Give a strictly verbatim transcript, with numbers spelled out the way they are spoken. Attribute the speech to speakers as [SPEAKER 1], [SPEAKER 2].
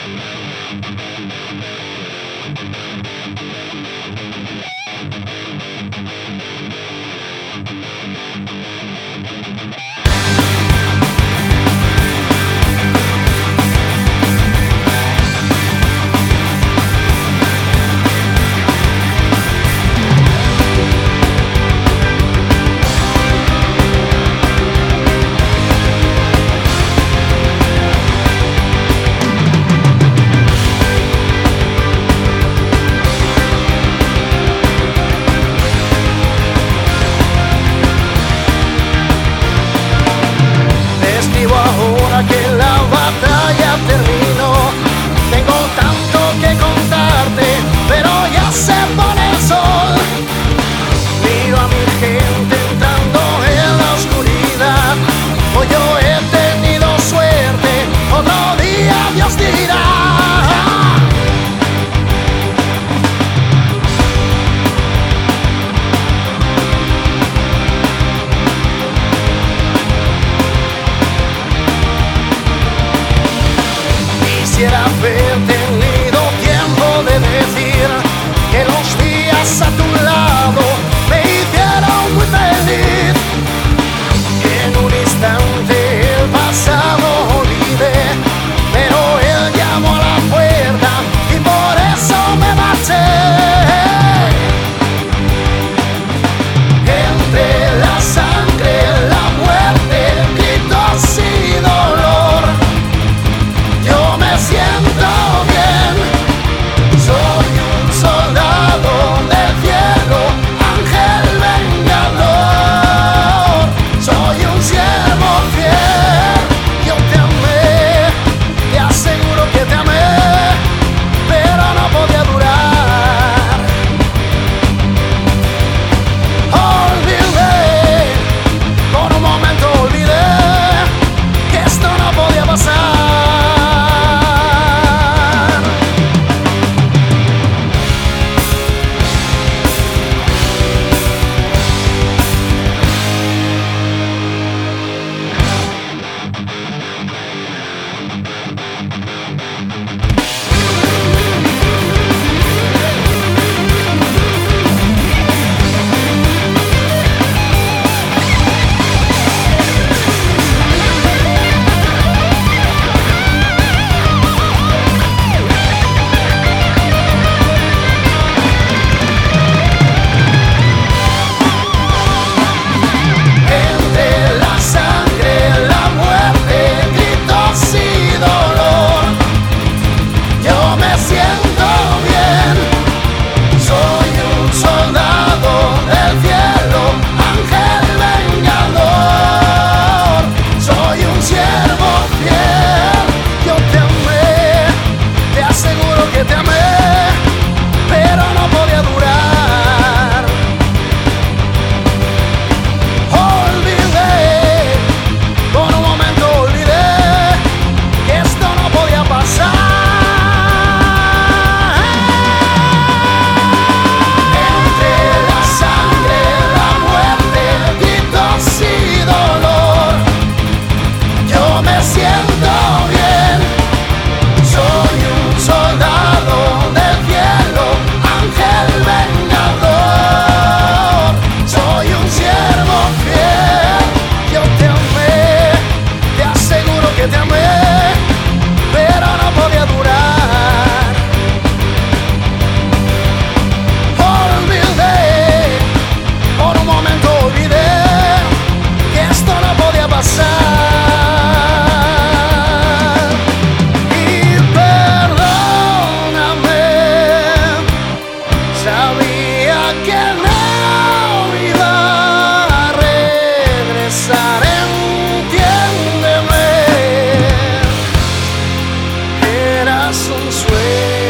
[SPEAKER 1] Que la batalla terminó. Tengo tanto que contarte, pero ya se pone el sol. Miro a mi gente entrando en la oscuridad. Hoy yo he tenido suerte, otro día Dios dirá. Quisiera haber tenido tiempo de decir que los días a tu lado me hicieron muy feliz. En un instante el pasado olvidé, pero él llamó a la puerta y por eso me marché. Entre la sangre, la muerte, gritos y dolor, yo me siento bien. Soy un soldado del cielo, ángel vengador. Soy un siervo fiel. Yo te amé, te aseguro que te amé, pero no podía durar. Olvidé, por un momento olvidé que esto no podía pasar. Que te amé, pero no podía durar. Olvidé, por un momento olvidé que esto no podía pasar. Entre la sangre, la muerte, gritos y dolor, yo me siento bien. Soy un soldado del cielo, ángel vengador. Soy un siervo fiel. Yo te amé, te aseguro que te amé, pero no podía durar. Olvidé, por un momento olvidé que esto no podía pasar. Sabía que no iba a regresar, entiéndeme. Eras un sueño.